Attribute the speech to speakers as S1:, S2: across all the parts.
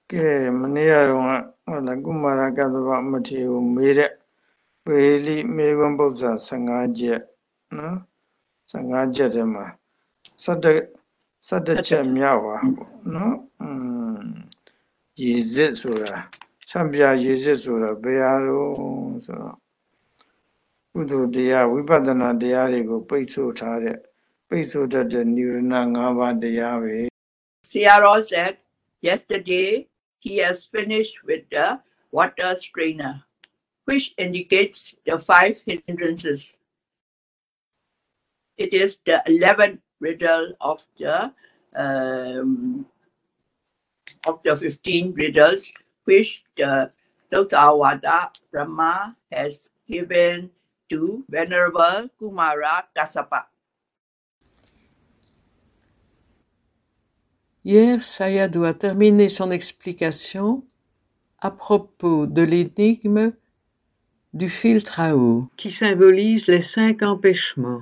S1: ကဲမနေ့ကတော့ဟုတ်လားကုမာရကသဗ္ဗမထေကိုမေးတဲ့ဝေလိမေခွန်းပု္ပ္ပာ15ချက်နော်15ချက်ထဲမှာ17ချက်မြောက်ပါပေါ့နော်ရေစစ်ဆိုတာဆံပြရေစစ်ဆိုတာဘယ်ဟာလို့ဆိုတော့ကုသိုလ်တရားဝိပဿနာတရားတွေကိုပိတ်ဆို့ထားတဲ့ပိတ်ဆို့တတ်တဲ့နိဗ္ဗာန်5ပါးတရားပဲ
S2: CRO said yesterday he has finished with the water strainer, which indicates the 5 hindrances. It is the 11th riddle of the 15 riddles which the Tathagata Brahma has given to Venerable Kumara Kassapa.
S3: Hier, Sayadaw a terminé son explication à propos de l'énigme du filtre à eau, qui symbolise les 5 empêchements.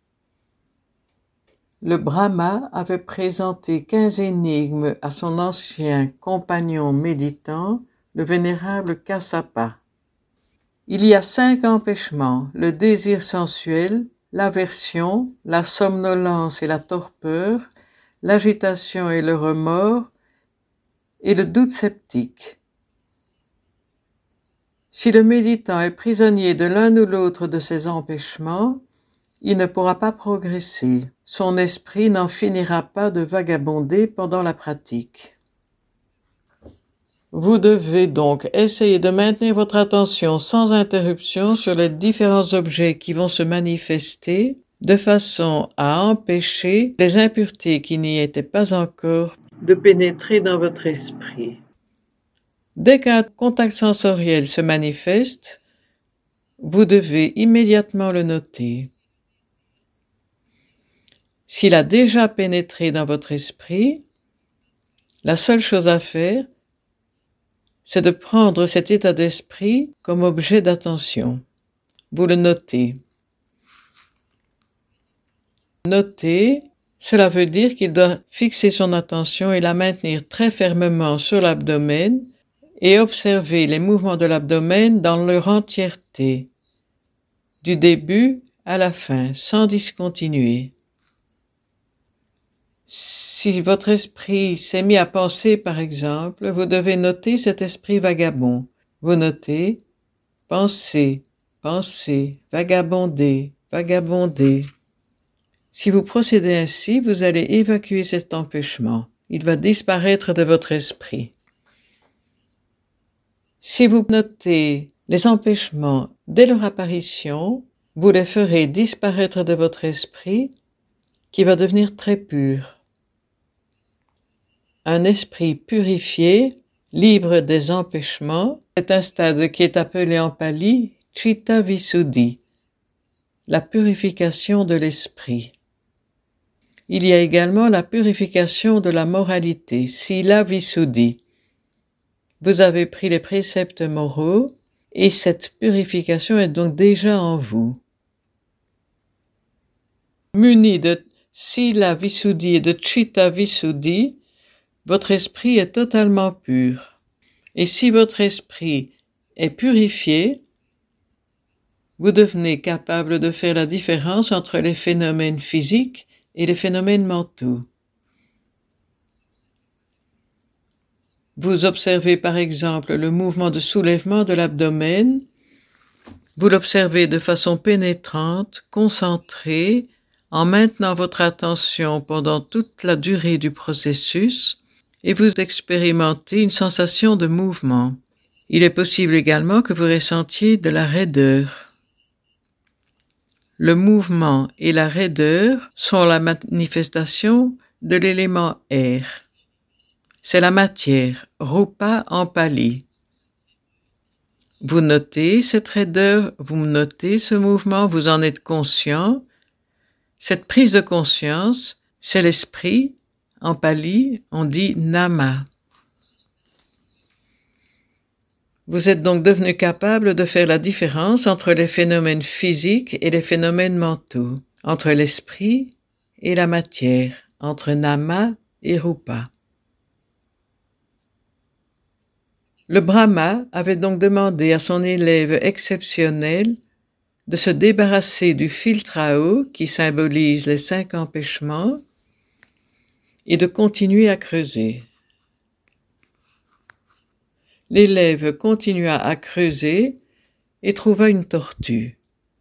S3: Le Brahma avait présenté 15 énigmes à son ancien compagnon méditant, le vénérable Kassapa. Il y a 5 empêchements, le désir sensuel, l'aversion, la somnolence et la torpeur, l'agitation et le remords, et le doute sceptique. Si le méditant est prisonnier de l'un ou l'autre de ces empêchements, il ne pourra pas progresser. Son esprit n'en finira pas de vagabonder pendant la pratique. Vous devez donc essayer de maintenir votre attention sans interruption sur les différents objets qui vont se manifester de façon à empêcher les impuretés qui n'y étaient pas encore de pénétrer dans votre esprit. Dès qu'un contact sensoriel se manifeste, vous devez immédiatement le noter. S'il a déjà pénétré dans votre esprit, la seule chose à faire, c'est de prendre cet état d'esprit comme objet d'attention. Vous le notez. Noter, cela veut dire qu'il doit fixer son attention et la maintenir très fermement sur l'abdomen et observer les mouvements de l'abdomen dans leur entièreté, du début à la fin, sans discontinuer. Si votre esprit s'est mis à penser, par exemple, vous devez noter cet esprit vagabond. Vous notez « penser, penser, vagabonder, vagabonder ». Si vous procédez ainsi, vous allez évacuer cet empêchement. Il va disparaître de votre esprit. Si vous notez les empêchements dès leur apparition, vous les ferez disparaître de votre esprit qui va devenir très pur. Un esprit purifié, libre des empêchements, est un stade qui est appelé en pali Chitta Visuddhi, la purification de l'esprit. Il y a également la purification de la moralité, Sila Visuddhi. Vous avez pris les préceptes moraux et cette purification est donc déjà en vous. Muni de Sila Visuddhi et de Chitta Visuddhi, votre esprit est totalement pur. Et si votre esprit est purifié, vous devenez capable de faire la différence entre les phénomènes physiques et les phénomènes mentaux. Vous observez par exemple le mouvement de soulèvement de l'abdomen, vous l'observez de façon pénétrante, concentrée, en maintenant votre attention pendant toute la durée du processus, et vous expérimentez une sensation de mouvement. Il est possible également que vous ressentiez de la raideur. Le mouvement et la raideur sont la manifestation de l'élément air. C'est la matière, rupa en pali. Vous notez cette raideur, vous notez ce mouvement, vous en êtes conscient. Cette prise de conscience, c'est l'esprit. En pali, on dit nama. Vous êtes donc devenu capable de faire la différence entre les phénomènes physiques et les phénomènes mentaux, entre l'esprit et la matière, entre nama et rupa. Le Brahma avait donc demandé à son élève exceptionnel de se débarrasser du filtre à eau qui symbolise les 5 empêchements et de continuer à creuser. L'élève continua à creuser et trouva une tortue.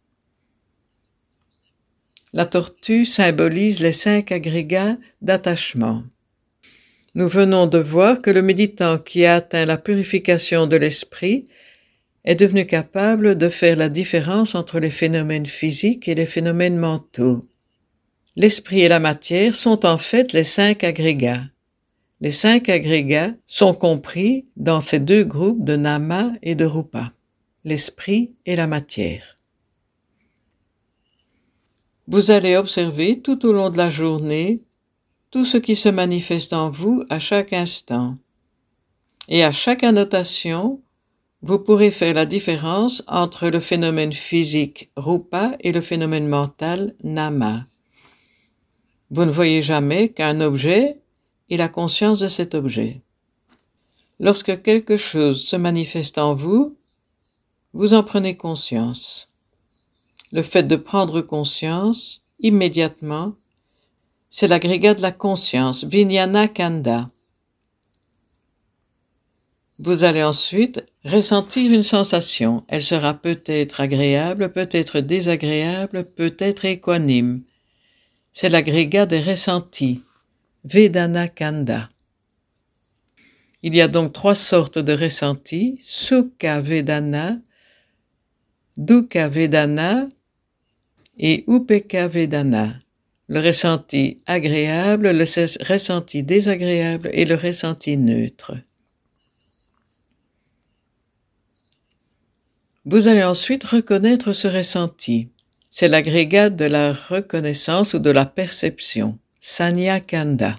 S3: La tortue symbolise les 5 agrégats d'attachement. Nous venons de voir que le méditant qui a atteint la purification de l'esprit est devenu capable de faire la différence entre les phénomènes physiques et les phénomènes mentaux. L'esprit et la matière sont en fait les 5 agrégats. Les 5 agrégats sont compris dans ces 2 groupes de nama et de rupa, l'esprit et la matière. Vous allez observer tout au long de la journée tout ce qui se manifeste en vous à chaque instant. Et à chaque annotation, vous pourrez faire la différence entre le phénomène physique rupa et le phénomène mental nama. Vous ne voyez jamais qu'un objet et la conscience de cet objet. Lorsque quelque chose se manifeste en vous, vous en prenez conscience. Le fait de prendre conscience, immédiatement, c'est l'agrégat de la conscience, Vijnana Kanda. Vous allez ensuite ressentir une sensation. Elle sera peut-être agréable, peut-être désagréable, peut-être équanime. C'est l'agrégat des ressentis, Vedana Kanda. Il y a donc 3 sortes de ressentis, Sukha Vedana, Dukkha Vedana et Upekkha Vedana. Le ressenti agréable, le ressenti désagréable et le ressenti neutre. Vous allez ensuite reconnaître ce ressenti. C'est l'agrégat de la reconnaissance ou de la perception, Sanya Kanda.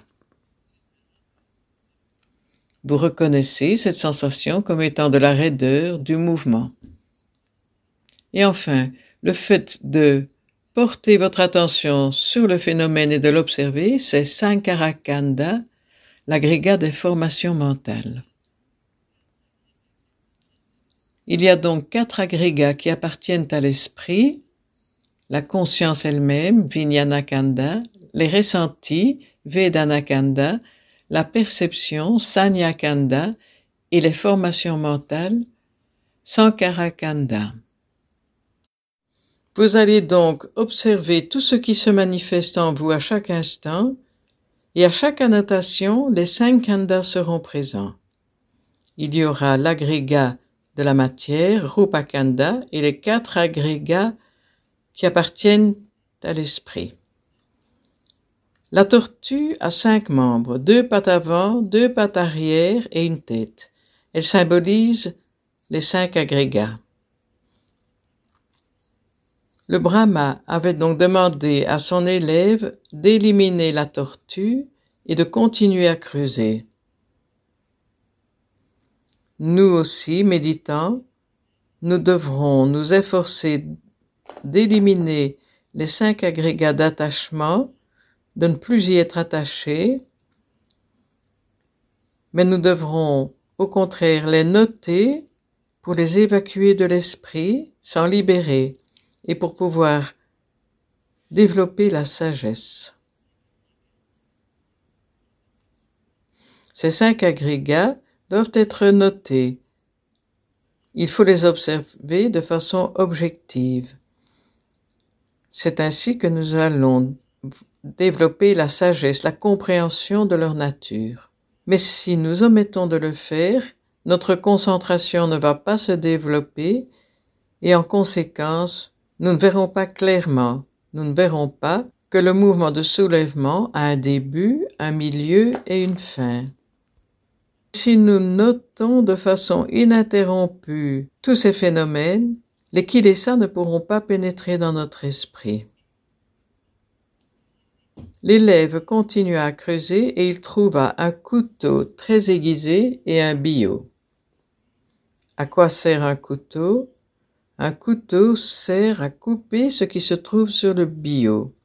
S3: Vous reconnaissez cette sensation comme étant de la raideur, du mouvement. Et enfin, le fait de porter votre attention sur le phénomène et de l'observer, c'est Sankhara Kanda, l'agrégat des formations mentales. Il y a donc 4 agrégats qui appartiennent à l'esprit, la conscience elle-même, Vijnana Kanda, les ressentis, Vedana Kanda, la perception, Sanya Kanda, et les formations mentales, Sankhara Kanda. Vous allez donc observer tout ce qui se manifeste en vous à chaque instant, et à chaque annotation, les 5 khandas seront présents. Il y aura l'agrégat de la matière, Rupa Kanda, et les 4 agrégats qui appartiennent à l'esprit. La tortue a 5 membres, 2 pattes avant, 2 pattes arrière et une tête. Elle symbolise les 5 agrégats. Le Brahma avait donc demandé à son élève d'éliminer la tortue et de continuer à creuser. Nous aussi, méditants, nous devrons nous efforcer d'éliminer les 5 agrégats d'attachement, de ne plus y être attachés, mais nous devrons au contraire les noter pour les évacuer de l'esprit, s'en libérer et pour pouvoir développer la sagesse. Ces 5 agrégats doivent être notés. Il faut les observer de façon objective. C'est ainsi que nous allons développer la sagesse, la compréhension de leur nature. Mais si nous omettons de le faire, notre concentration ne va pas se développer et en conséquence, nous ne verrons pas clairement, nous ne verrons pas que le mouvement de soulèvement a un début, un milieu et une fin. Si nous notons de façon ininterrompue tous ces phénomènes, les kilesas ne pourront pas pénétrer dans notre esprit. L'élève continua à creuser et il trouva un couteau très aiguisé et un bio. À quoi sert un couteau? Un couteau sert à couper ce qui se trouve sur le bio.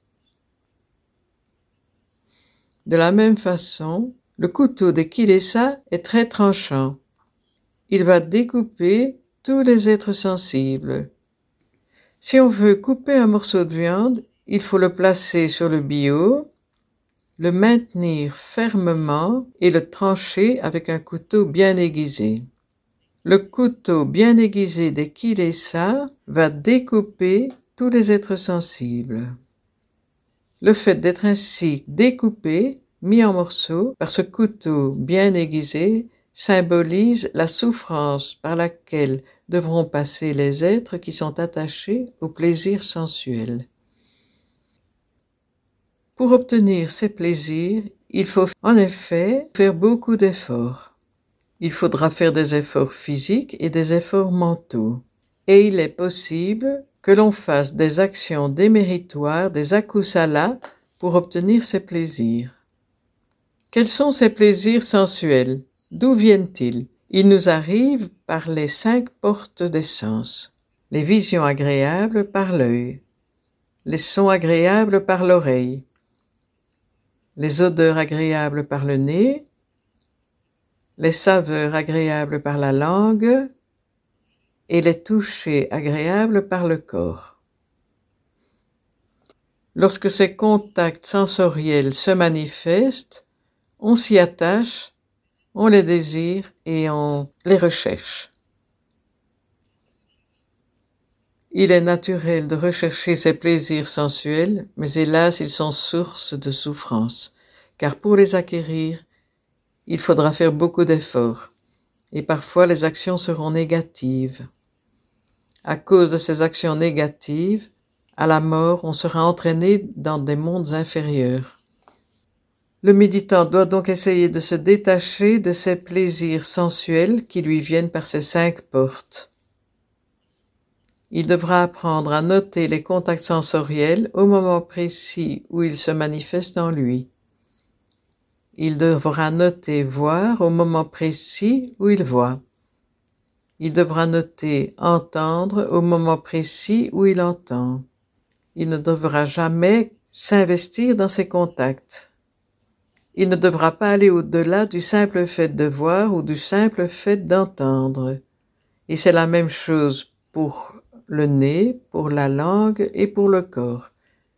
S3: De la même façon, le couteau des kilesas est très tranchant. il va découper tous les êtres sensibles. Si on veut couper un morceau de viande, il faut le placer sur le byo, le maintenir fermement et le trancher avec un couteau bien aiguisé. Le couteau bien aiguisé des kilesa va découper tous les êtres sensibles. Le fait d'être ainsi découpé, mis en morceaux, par ce couteau bien aiguisé, symbolise la souffrance par laquelle devront passer les êtres qui sont attachés au plaisir sensuel. Pour obtenir ces plaisirs, il faut en effet faire beaucoup d'efforts. Il faudra faire des efforts physiques et des efforts mentaux. Et il est possible que l'on fasse des actions déméritoires, des akusala, pour obtenir ces plaisirs. Quels sont ces plaisirs sensuels? D'où viennent-ils? Ils nous arrivent par les 5 portes des sens. Les visions agréables par l'œil, les sons agréables par l'oreille, les odeurs agréables par le nez, les saveurs agréables par la langue et les touchés agréables par le corps. Lorsque ces contacts sensoriels se manifestent, on s'y attache, on les désire et on les recherche. Il est naturel de rechercher ces plaisirs sensuels, mais hélas, ils sont source de souffrance, car pour les acquérir, il faudra faire beaucoup d'efforts, et parfois les actions seront négatives. À cause de ces actions négatives, à la mort, on sera entraîné dans des mondes inférieurs. Le méditant doit donc essayer de se détacher de ces plaisirs sensuels qui lui viennent par ces 5 portes. Il devra apprendre à noter les contacts sensoriels au moment précis où ils se manifestent en lui. Il devra noter voir au moment précis où il voit. Il devra noter entendre au moment précis où il entend. Il ne devra jamais s'investir dans ces contacts. Il ne devra pas aller au-delà du simple fait de voir ou du simple fait d'entendre. Et c'est la même chose pour le nez, pour la langue et pour le corps.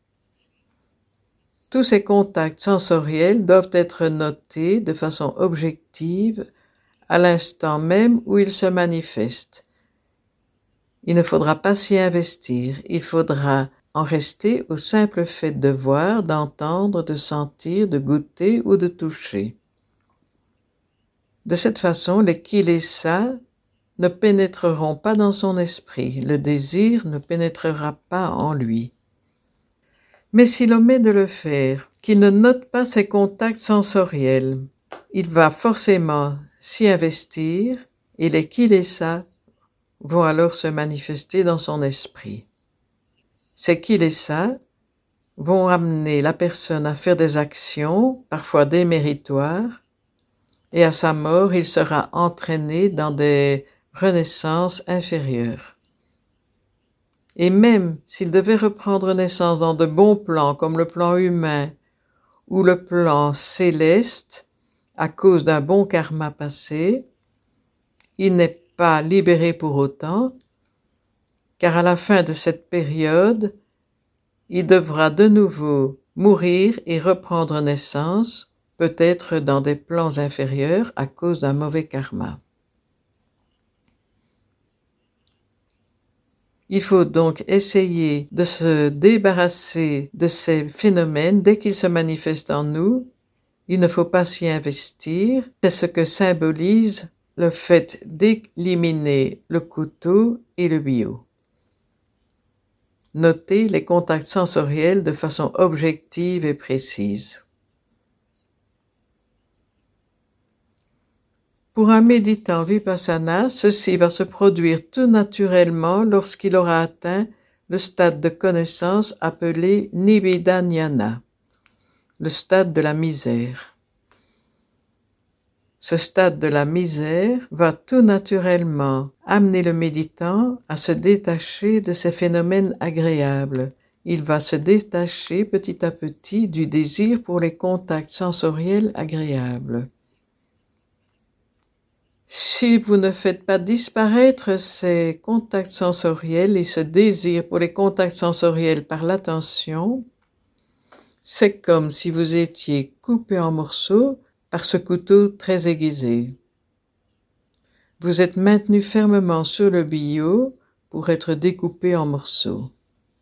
S3: Tous ces contacts sensoriels doivent être notés de façon objective à l'instant même où ils se manifestent. Il ne faudra pas s'y investir, il faudra en rester au simple fait de voir, d'entendre, de sentir, de goûter ou de toucher. De cette façon, les kilesa ne pénétreront pas dans son esprit, le désir ne pénétrera pas en lui. Mais s'il omet de le faire, qu'il ne note pas ses contacts sensoriels, il va forcément s'y investir et les kilesa vont alors se manifester dans son esprit. Ces kilesa vont amener la personne à faire des actions, parfois déméritoires, et à sa mort, il sera entraîné dans des renaissances inférieures. Et même s'il devait reprendre naissance dans de bons plans comme le plan humain ou le plan céleste à cause d'un bon karma passé, il n'est pas libéré pour autant, car à la fin de cette période, il devra de nouveau mourir et reprendre naissance, peut-être dans des plans inférieurs à cause d'un mauvais karma. Il faut donc essayer de se débarrasser de ces phénomènes dès qu'ils se manifestent en nous. Il ne faut pas s'y investir. C'est ce que symbolise le fait d'éliminer le couteau et le byo. Notez les contacts sensoriels de façon objective et précise. Pour un méditant vipassana, ceci va se produire tout naturellement lorsqu'il aura atteint le stade de connaissance appelé Nibbida Jnana, le stade de la misère. Ce stade de la misère va tout naturellement amener le méditant à se détacher de ces phénomènes agréables. Il va se détacher petit à petit du désir pour les contacts sensoriels agréables. Si vous ne faites pas disparaître ces contacts sensoriels et ce désir pour les contacts sensoriels par l'attention, c'est comme si vous étiez coupé en morceaux par ce couteau très aiguisé. Vous êtes maintenu fermement sur le billot pour être découpé en morceaux.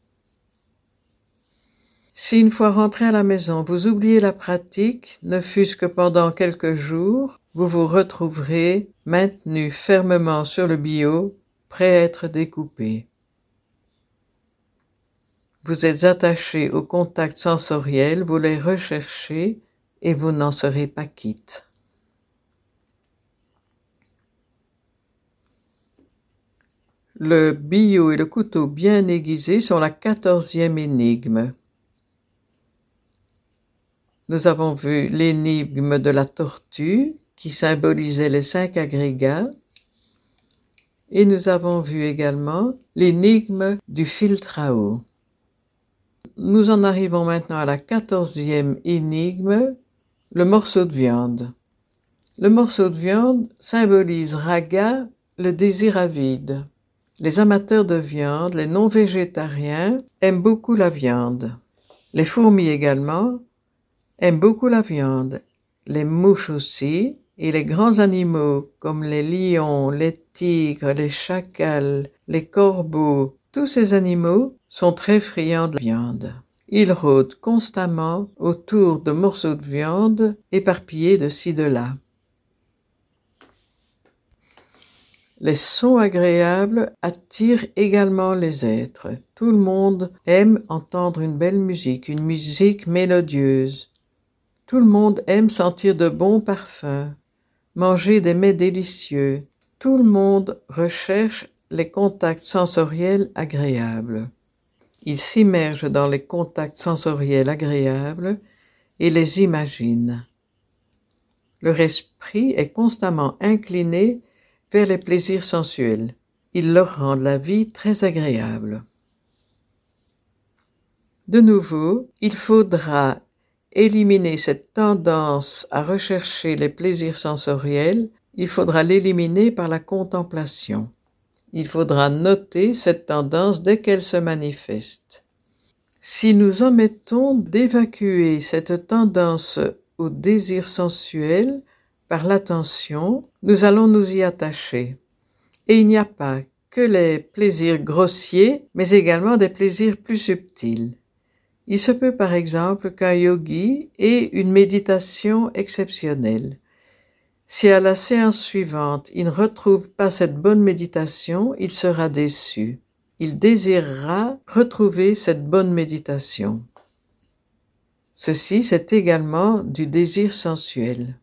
S3: Si une fois rentré à la maison, vous oubliez la pratique, ne fût-ce que pendant quelques jours, vous vous retrouverez maintenu fermement sur le billot, prêt à être découpé. Vous êtes attaché aux contacts sensoriels, vous les recherchez et vous n'en serez pas quitte. Le billot et le couteau bien aiguisé sont la 14e énigme. Nous avons vu l'énigme de la tortue qui symbolisait les 5 agrégats et nous avons vu également l'énigme du filtre à eau. Nous en arrivons maintenant à la 14e énigme, le morceau de viande. Le morceau de viande symbolise raga, le désir avide. Les amateurs de viande, les non-végétariens, aiment beaucoup la viande. Les fourmis également aiment beaucoup la viande. Les mouches aussi, et les grands animaux comme les lions, les tigres, les chacals, les corbeaux, tous ces animaux sont très friands de viande. Ils rôdent constamment autour de morceaux de viande éparpillés de ci de là. Les sons agréables attirent également les êtres. Tout le monde aime entendre une belle musique, une musique mélodieuse. Tout le monde aime sentir de bons parfums, manger des mets délicieux. Tout le monde recherche les contacts sensoriels agréables. Il s'immerge dans les contacts sensoriels agréables et les imagine. Leur esprit est constamment incliné vers les plaisirs sensuels. Ils leur rendent la vie très agréable. De nouveau, il faudra éliminer cette tendance à rechercher les plaisirs sensoriels, il faudra l'éliminer par la contemplation. Il faudra noter cette tendance dès qu'elle se manifeste. Si nous omettons d'évacuer cette tendance au désir sensuel par l'attention, nous allons nous y attacher. Et il n'y a pas que les plaisirs grossiers, mais également des plaisirs plus subtils. Il se peut par exemple qu'un yogi ait une méditation exceptionnelle. Si à la séance suivante il ne retrouve pas cette bonne méditation, il sera déçu. Il désirera retrouver cette bonne méditation. Ceci, c'est également du désir sensuel.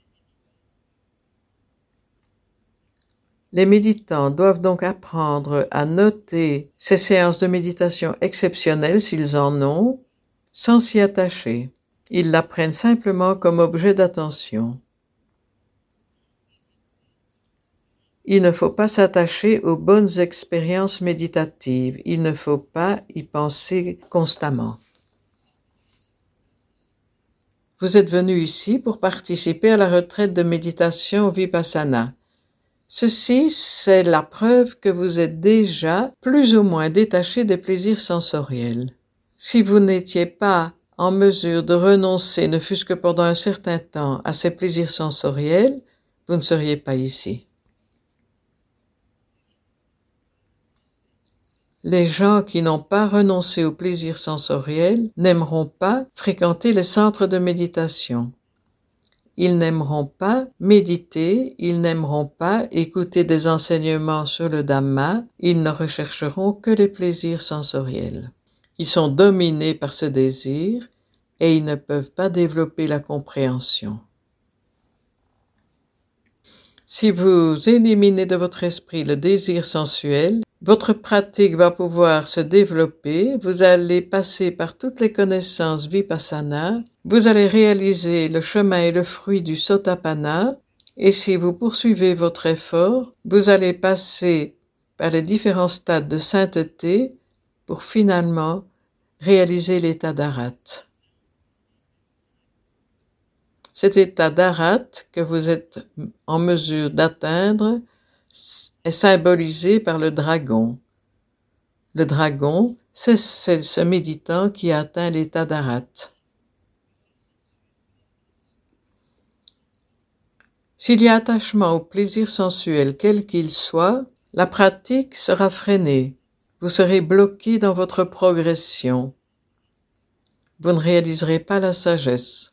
S3: Les méditants doivent donc apprendre à noter ces séances de méditation exceptionnelles s'ils en ont, sans s'y attacher. Ils l'apprennent simplement comme objet d'attention. Il ne faut pas s'attacher aux bonnes expériences méditatives. Il ne faut pas y penser constamment. Vous êtes venu ici pour participer à la retraite de méditation Vipassana. Ceci, c'est la preuve que vous êtes déjà plus ou moins détaché des plaisirs sensoriels. Si vous n'étiez pas en mesure de renoncer, ne fût-ce que pendant un certain temps, à ces plaisirs sensoriels, vous ne seriez pas ici. Les gens qui n'ont pas renoncé aux plaisirs sensoriels n'aimeront pas fréquenter les centres de méditation. Ils n'aimeront pas méditer, ils n'aimeront pas écouter des enseignements sur le Dhamma, ils ne rechercheront que les plaisirs sensoriels. Ils sont dominés par ce désir et ils ne peuvent pas développer la compréhension. Si vous éliminez de votre esprit le désir sensuel, votre pratique va pouvoir se développer, vous allez passer par toutes les connaissances vipassana, vous allez réaliser le chemin et le fruit du sotapanna, et si vous poursuivez votre effort, vous allez passer par les différents stades de sainteté pour finalement réaliser l'état d'Arat. Cet état d'arat que vous êtes en mesure d'atteindre est symbolisé par le dragon. Le dragon, c'est ce méditant qui a atteint l'état d'arat. S'il y a attachement au plaisir sensuel quel qu'il soit, la pratique sera freinée. Vous serez bloqué dans votre progression. Vous ne réaliserez pas la sagesse.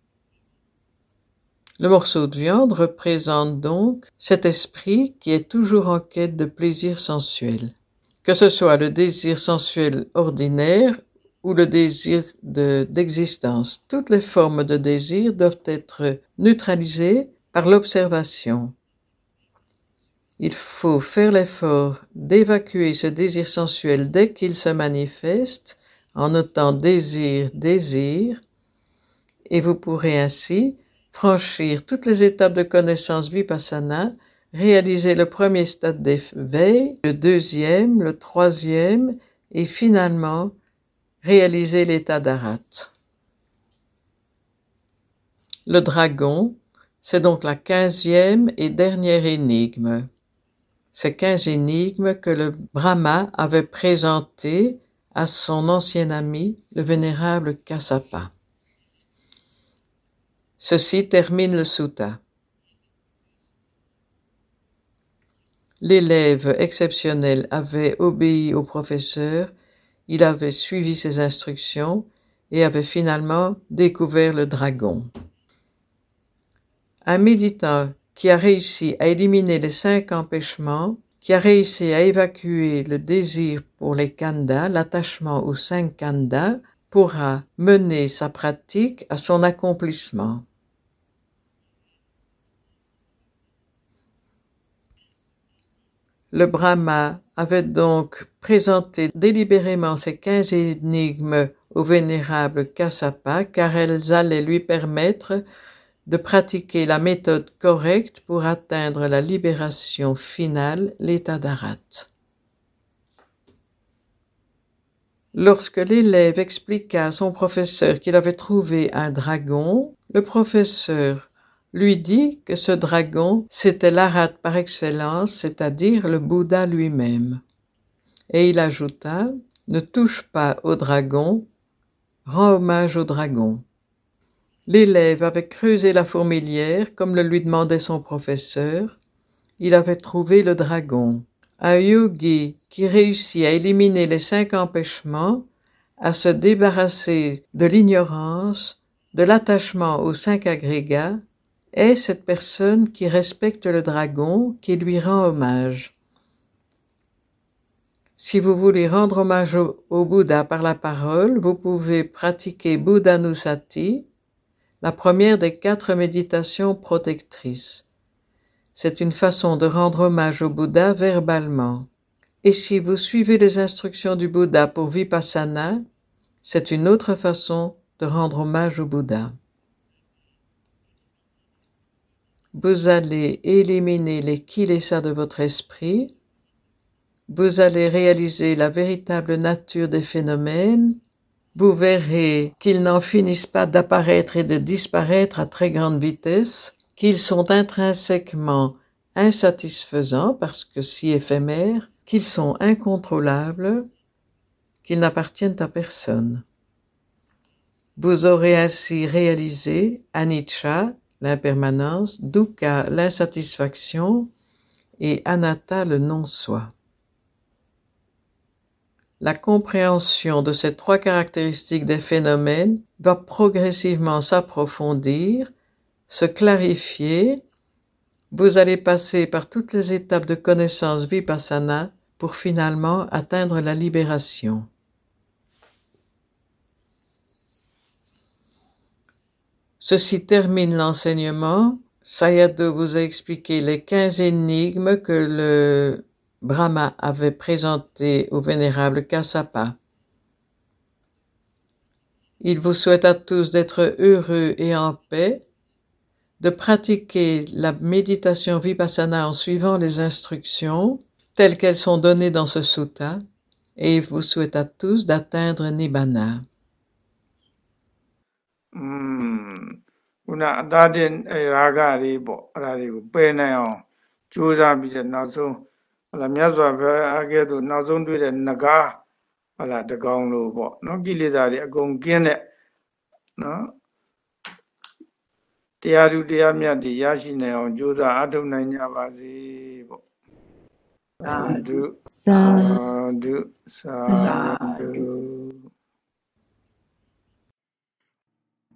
S3: Le morceau de viande représente donc cet esprit qui est toujours en quête de plaisir sensuel. Que ce soit le désir sensuel ordinaire ou le désir d'existence. Toutes les formes de désir doivent être neutralisées par l'observation. Il faut faire l'effort d'évacuer ce désir sensuel dès qu'il se manifeste en notant désir, désir, et vous pourrez ainsi franchir toutes les étapes de connaissance vipassana, réaliser le premier stade d'éveil, le deuxième, le troisième, et finalement réaliser l'état d'arat. Le dragon, c'est donc la 15e et dernière énigme. Ces 15 énigmes que le Brahma avait présentées à son ancien ami, le vénérable Kassapa. Ceci termine le sutta. L'élève exceptionnel avait obéi au professeur, il avait suivi ses instructions et avait finalement découvert le dragon. Un méditant qui a réussi à éliminer les 5 empêchements, qui a réussi à évacuer le désir pour les khandhas, l'attachement aux 5 khandhas, pourra mener sa pratique à son accomplissement. Le Brahma avait donc présenté délibérément ces 15 énigmes au vénérable Kassapa, car elles allaient lui permettre de pratiquer la méthode correcte pour atteindre la libération finale, l'état d'arat. Lorsque l'élève expliqua à son professeur qu'il avait trouvé un dragon, le professeur lui dit que ce dragon, c'était l'arat par excellence, c'est-à-dire le Bouddha lui-même. Et il ajouta, « Ne touche pas au dragon, rends hommage au dragon. » L'élève avait creusé la fourmilière comme le lui demandait son professeur. Il avait trouvé le dragon. Un yogi qui réussit à éliminer les 5 empêchements, à se débarrasser de l'ignorance, de l'attachement aux 5 agrégats, est cette personne qui respecte le dragon, qui lui rend hommage. Si vous voulez rendre hommage au Bouddha par la parole, vous pouvez pratiquer Buddhanussati, la première des 4 méditations protectrices. C'est une façon de rendre hommage au Bouddha verbalement. Et si vous suivez les instructions du Bouddha pour Vipassana, c'est une autre façon de rendre hommage au Bouddha. Vous allez éliminer les kilesas de votre esprit, vous allez réaliser la véritable nature des phénomènes, vous verrez qu'ils n'en finissent pas d'apparaître et de disparaître à très grande vitesse, qu'ils sont intrinsèquement insatisfaisants parce que si éphémères, qu'ils sont incontrôlables, qu'ils n'appartiennent à personne. Vous aurez ainsi réalisé anicca, l'impermanence, dukkha, l'insatisfaction, et anatta, le non-soi. La compréhension de ces 3 caractéristiques des phénomènes va progressivement s'approfondir, se clarifier. Vous allez passer par toutes les étapes de connaissance vipassana pour finalement atteindre la libération. Ceci termine l'enseignement. Sayadaw vous a expliqué les 15 énigmes que le Brahma avait présentées au vénérable Kassapa. Il vous souhaite à tous d'être heureux et en paix, de pratiquer la méditation vipassana en suivant les instructions telles qu'elles sont données dans ce sutta, et il vous souhaite à tous d'atteindre Nibbana.
S1: ခု kuna adadin raga ri bo ari ko pe na yong chusa bi de naw song hala myat swa bya a ke tu naw song twi de naga hala ta kaung lo bo no kilesa ri akong kin de noတရားသူတရားမြတ်တွေရရှိနိုင်အောင်ကြိုးစားအားထုတ်နိုင်ကြပါစေပေါ့သာဓုသာဓုသာဓု